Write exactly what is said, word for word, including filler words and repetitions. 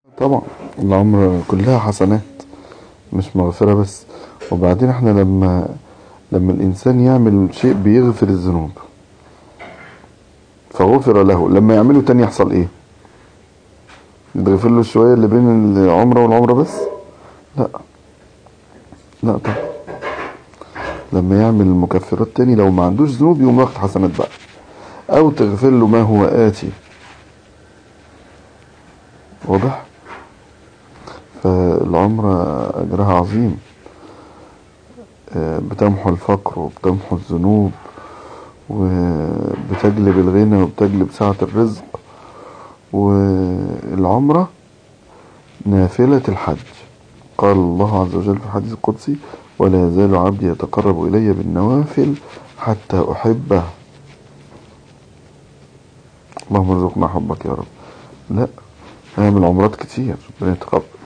طبعا العمر كلها حسنات مش مغفرة بس. وبعدين احنا لما لما الانسان يعمل شيء بيغفر الذنوب فغفر له، لما يعمله تاني يحصل ايه؟ يتغفر له الشوية اللي بين العمرة والعمرة بس؟ لا لا طبعا، لما يعمل المكفرات تاني لو ما عندوش ذنوب يقوم واخد حسنات بقى، او تغفر له ما هو آتي. واضح؟ فالعمرة اجرها عظيم، بتمحو الفقر وبتمحو الذنوب وبتجلب الغنى وبتجلب سعة الرزق. والعمرة نافلة الحج، قال الله عز وجل في الحديث القدسي: ولا يزال عبدي يتقرب إلي بالنوافل حتى أحبه. اللهم ارزقنا حبك يا رب. لا، هنعمل عمرات كتير، ربنا يتقبل.